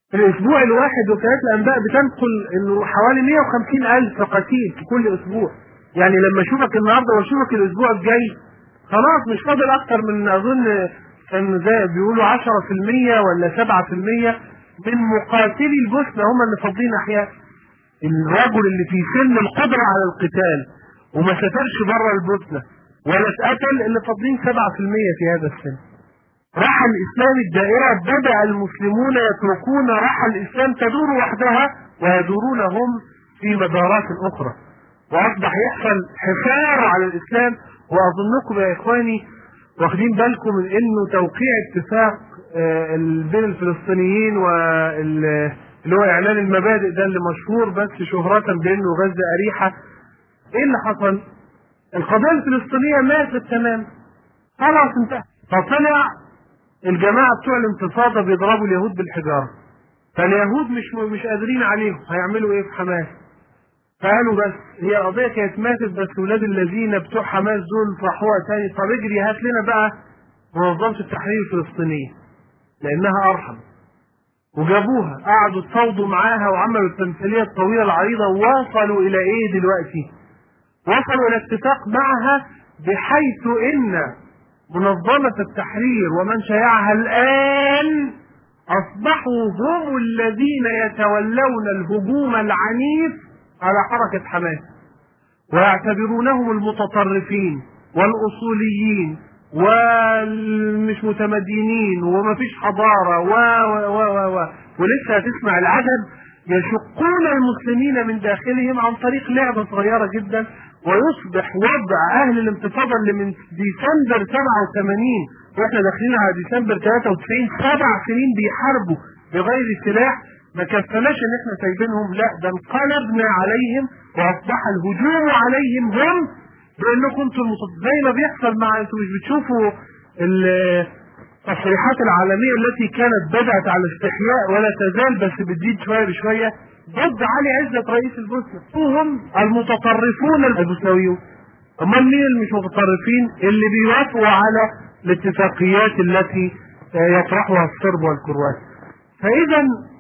S1: في الاسبوع الواحد وكالات الانباء بتنقل انه حوالي 150,000 قتيل في كل اسبوع. يعني لما اشوفك النهارده واشوفك الاسبوع الجاي خلاص مش فاضل اكتر من اظن كان زي بيقولوا 10% ولا 7% من مقاتلي البوسنه هم اللي فاضلين احياء. الرجل اللي في سن القدره على القتال وما سافرش بره البوسنه ولا اتقتل اللي فاضلين 7% في هذا السن. رحى الاسلام الدائره، بدا المسلمون يتركون رحى الاسلام تدور وحدها ويدورون هم في مدارات اخرى، واصبح يحصل حصار على الاسلام. واظنكم يا اخواني واخدين بالكم من انه توقيع اتفاق بين الفلسطينيين اللي هو اعلان المبادئ ده اللي مشهور بس شهرة بانه غزة اريحة. ايه اللي حصل؟ القضية الفلسطينية ماتت تمام، خلاص انتهى. فطلع الجماعة بتوع الانتفاضة بيضربوا اليهود بالحجارة، فاليهود مش قادرين عليهم، هيعملوا ايه في حماس؟ فقالوا بس هي قضية كانت ماتت، بس ولاد الذين بتوع حماس دول راحوها تاني، طب اجري هات لنا بقى منظمة التحرير الفلسطينية لأنها أرحم. وجابوها قعدوا تصوضوا معاها وعملوا التمثيلية الطويلة العريضة، ووصلوا إلى إيه دلوقتي؟ وصلوا إلى اتفاق معها بحيث إن منظمة التحرير ومن شيعها الآن أصبحوا هم الذين يتولون الهجوم العنيف على حركة حماس، ويعتبرونهم المتطرفين والأصوليين والمش متمدينين ومفيش حضارة ولسه هتسمع العجب، يشقون المسلمين من داخلهم عن طريق لعبة صغيرة جدا، ويصبح وضع أهل الانتفاضة اللي من ديسمبر 87 واحنا داخلين على ديسمبر 93 7 سنين بيحاربوا بغير سلاح، ما كفناش ان احنا سايبينهم، لا ده انقلبنا عليهم واصبح الهجوم عليهم هم بانكم انتم زي ما بيحصل مع انتم مش بتشوفوا التصريحات العالميه التي كانت بدات على استحياء ولا تزال بس بتزيد شويه بشويه ضد علي عزت رئيس البوسنه، هم المتطرفون البوسنويون. امال مين اللي مش متطرفين؟ اللي بيوافقوا على الاتفاقيات التي يطرحها الصرب والكروات. فاذا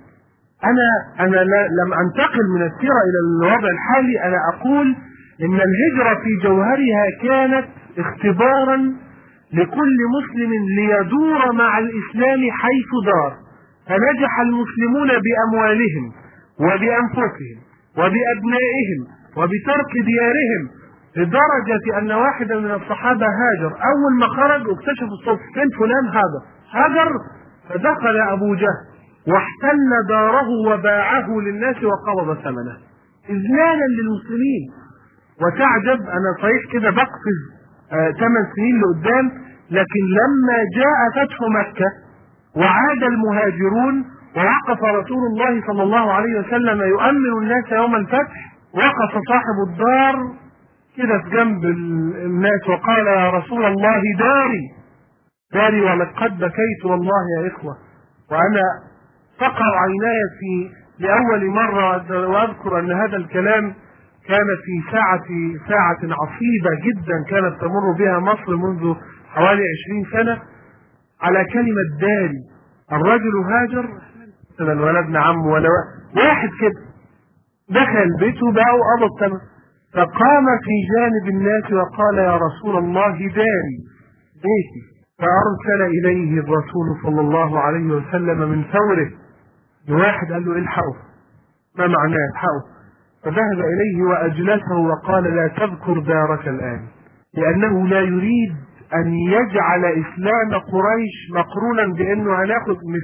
S1: أنا لم أنتقل من السيرة إلى الوضع الحالي، أنا أقول إن الهجرة في جوهرها كانت اختبارا لكل مسلم ليدور مع الإسلام حيث دار، فنجح المسلمون بأموالهم وبأنفسهم وبأبنائهم وبترك ديارهم، لدرجة أن واحدا من الصحابة هاجر. أول ما خرج واكتشفوا الصوت فين فلان هاجر، فدخل أبو جهل واحتل داره وباعه للناس وقبض ثمنه إذلالا للمسلمين. وتعجب، أنا صحيح كده بقفز 8 سنين لقدام، لكن لما جاء فتح مكة وعاد المهاجرون ووقف رسول الله صلى الله عليه وسلم يؤمن الناس يوم الفتح، وقف صاحب الدار كده في جنب الناس وقال يا رسول الله داري ولقد بكيت والله يا إخوة، وأنا تقع عيناي لأول مرة، وأذكر أن هذا الكلام كان في ساعة عصيبة جدا كانت تمر بها مصر منذ حوالي 20 سنة على كلمة داري. الرجل هاجر مثلا ولا ابن عمه ولا واحد كده، دخل بيته بقى وقبض ثمن، فقام في جانب الناس وقال يا رسول الله داري بيتي، فأرسل إليه الرسول صلى الله عليه وسلم من ثوره واحد قال له الحقه، ما معناه الحقه؟ فذهب إليه وأجلسه وقال لا تذكر دارك الآن، لأنه لا يريد أن يجعل إسلام قريش مقرونا بأنه هناخد مش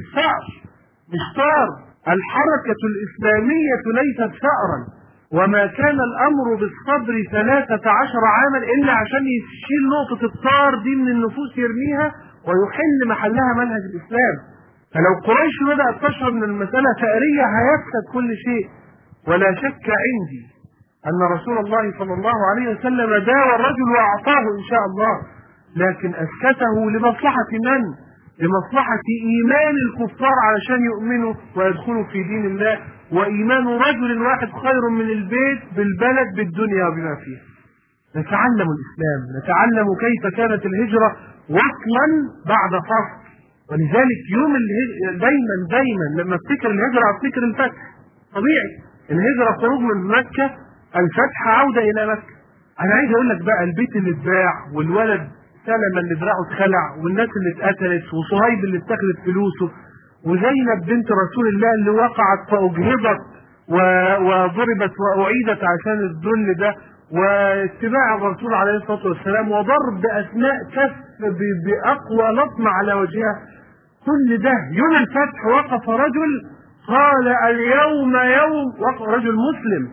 S1: ثار. الحركة الإسلامية ليست ثأرا، وما كان الأمر بالصبر 13 عاما إلا عشان يشيل نقطة الثار دي من النفوس يرميها ويحل محلها منهج الإسلام. فلو قريش بدأت تشعر من المسألة ثأرية هيفسد كل شيء. ولا شك عندي أن رسول الله صلى الله عليه وسلم داوى الرجل وأعطاه إن شاء الله، لكن أسكته لمصلحة من؟ لمصلحة إيمان الكفار علشان يؤمنوا ويدخلوا في دين الله، وإيمان رجل واحد خير من البيت بالبلد بالدنيا وبما فيها. نتعلم الإسلام، نتعلم كيف كانت الهجرة وصلا بعد فصل، ولذلك يوم دايما لما افتكر الهجرة افتكر الفتح. طبيعي الهجرة خروج من مكة، الفتح عودة إلى مكة. أنا عايز أقول لك بقى البيت اللي اتباع، والولد سلمة اللي دراعه اتخلع، والناس اللي اتقتلت، وصهيب اللي اتخذت فلوسه، وزينب بنت رسول الله اللي وقعت فأجهضت وضربت وأعيدت عشان الذل ده، واتباع الرسول عليه الصلاة والسلام، وضرب أثناء كف بأقوى لطمة على وجهها. كل ده يوم الفتح وقف رجل قال اليوم وقف رجل مسلم.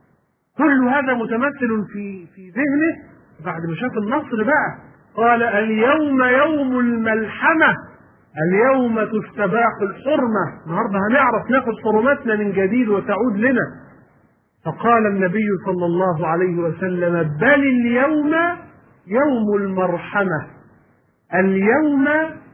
S1: كل هذا متمثل في ذهنه بعد ما شاف النصر بقى. قال اليوم يوم الملحمة، اليوم تستباح الحرمة، النهارده هنعرف ناخد حرمتنا من جديد وتعود لنا. فقال النبي صلى الله عليه وسلم بل اليوم يوم المرحمة، اليوم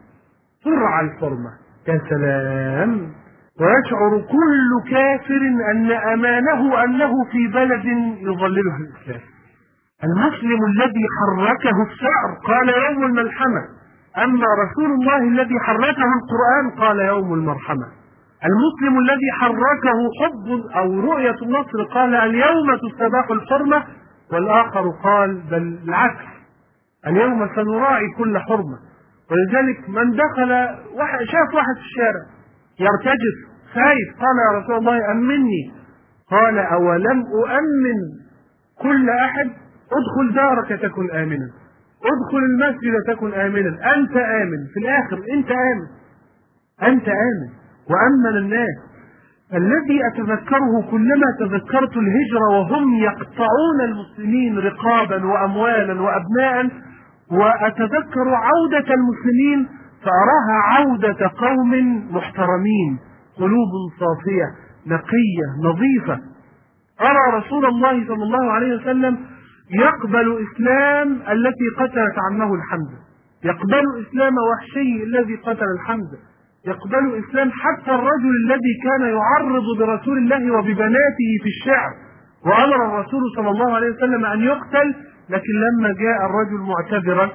S1: ترعى الحرمة. يا سلام. ويشعر كل كافر أن أمانه أنه في بلد يظلله الإسلام. المسلم الذي حركه الشعر قال يوم الملحمة، أما رسول الله الذي حركه القرآن قال يوم المرحمة. المسلم الذي حركه حب أو رؤية النصر قال اليوم تستباح الحرمة، والآخر قال بل العكس، اليوم سنراعي كل حرمة. ولذلك من دخل شاف واحد في الشارع يرتجف خايف قال يا رسول الله أمني، قال أولم أؤمن كل أحد؟ ادخل دارك تكن آمنا، ادخل المسجد تكن آمنا، أنت آمن، في الآخر أنت آمن، أنت آمن وأمن الناس. الذي أتذكره كلما تذكرت الهجرة وهم يقطعون المسلمين رقابا وأموالا وأبناء، وأتذكر عودة المسلمين فأراها عودة قوم محترمين، قلوب صافية نقية نظيفة. أرى رسول الله صلى الله عليه وسلم يقبل إسلام التي قتلت عمه الحمزة، يقبل إسلام وحشي الذي قتل الحمزة، يقبل إسلام حتى الرجل الذي كان يعرض برسول الله وببناته في الشعر، وأمر الرسول صلى الله عليه وسلم أن يقتل، لكن لما جاء الرجل معتذرا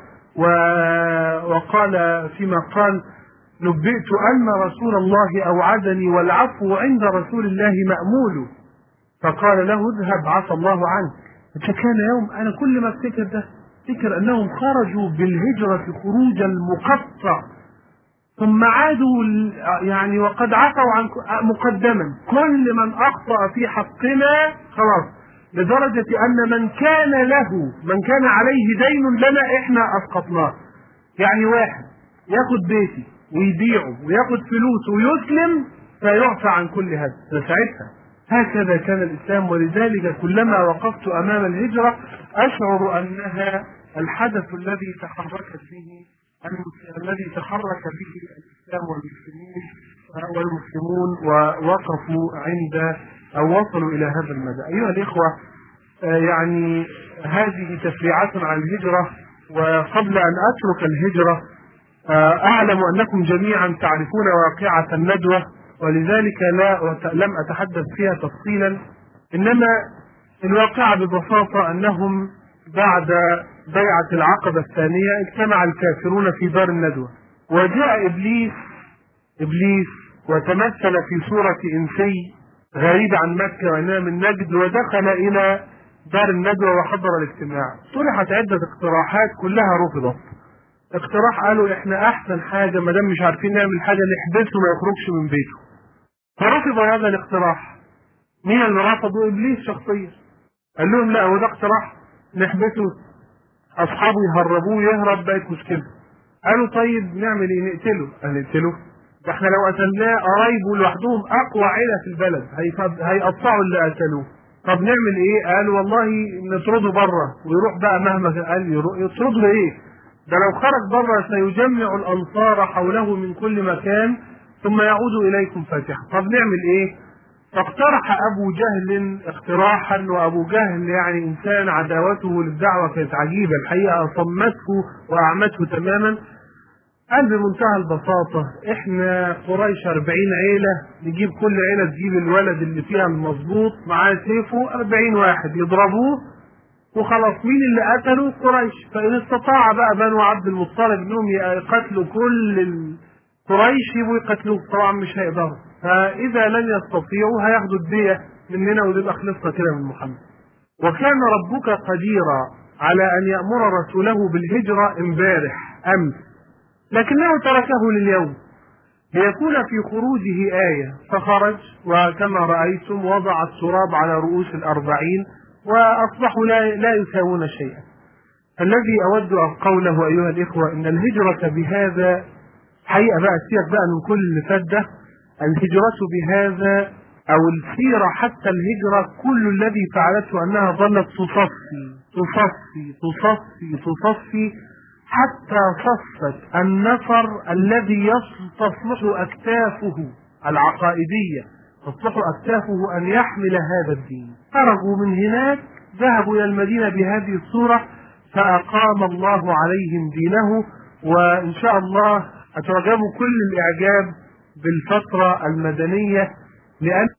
S1: وقال فيما قال نبئت أن رسول الله أوعدني والعفو عند رسول الله مأمول، فقال له اذهب عفى الله عنك. فكان يوم أنا كل ما افتكر ده افتكر أنهم خرجوا بالهجرة خروجا مقطع، ثم عادوا يعني وقد عفوا عن مقدما كل من أخطأ في حقنا خلاص، لدرجة أن من كان عليه دين لنا إحنا أسقطناه. يعني واحد ياخد بيتي ويبيعه وياخد فلوس ويسلم فيعفى عن كل هذا ساعتها. هكذا كان الإسلام. ولذلك كلما وقفت أمام الهجرة أشعر أنها الحدث الذي تحرك به الإسلام والمسلمون ووقفوا عند أو وصلوا إلى هذا المدى. أيها الإخوة، يعني هذه تفريعات عن الهجرة. وقبل أن أترك الهجرة أعلم أنكم جميعا تعرفون واقعة الندوة، ولذلك لم أتحدث فيها تفصيلا، إنما الواقعة ببساطة أنهم بعد بيعة العقبة الثانية اجتمع الكافرون في دار الندوة، وجاء إبليس وتمثل في صورة إنسي غريب عن مكة وإنها من نجد، ودخل إلى دار الندوة وحضر الاجتماع. طرحت عدة اقتراحات كلها رفضت. اقتراح قالوا احنا احسن حاجة ما دام مش عارفين نعمل حاجة نحبسه ما يخرجش من بيته، فرفض هذا الاقتراح. مين اللي رفضه؟ إبليس شخصيا. قال لهم لا، هو ده اقتراح نحبسه، أصحابه يهربوه يهرب بقت مشكلة. قالوا طيب نعمل ايه؟ نقتله. قال نقتله؟ ده احنا لو قتلناه قرايبه لوحدهم أقوى عيلة في البلد هيقطعوا اللي قتلوه. طب نعمل ايه؟ قالوا والله نطرده بره ويروح بقى مهما قال يطرده ايه؟ ده لو خرج بره سيجمع الأنصار حوله من كل مكان ثم يعود إليكم فاتحا. طب نعمل ايه؟ فاقترح أبو جهل اقتراحا، وأبو جهل يعني إنسان عداوته للدعوة كانت عجيبة الحقيقة، صمته وأعمته تماما. قال بمنتهى البساطة احنا قريش 40 عيلة، نجيب كل عيلة تجيب الولد اللي فيها المظبوط معاه سيفه 40 واحد يضربوه وخلاص. مين اللي قتلوا؟ قريش. فإن استطاع بقى بنو عبد المطلب انهم يقتلوا كل قريش يبقوا يقتلوه، طبعا مش هيقدروا، فإذا لم يستطيعوا هياخدوا الدية مننا ونبقى خلصنا كده من محمد. وكان ربك قديرا على أن يأمر رسوله بالهجرة امبارح أمس، لكنه تركه لليوم ليكون في خروجه آية، فخرج وكما رأيتم وضع التراب على رؤوس 40 وأصبحوا لا يساوون شيئا. الذي أود قوله أيها الإخوة إن الهجرة بهذا حقيقة بقى، سيبك بقى من كل اللي فات ده، الهجرة بهذا أو السيرة حتى الهجرة كل الذي فعلته أنها ظلت تصفي حتى صفت النفر الذي تصلح أكتافه العقائدية، تصلح أكتافه أن يحمل هذا الدين. خرجوا من هناك ذهبوا إلى المدينة بهذه الصورة، فأقام الله عليهم دينه. وإن شاء الله أترجم كل الإعجاب بالفترة المدنية، لأن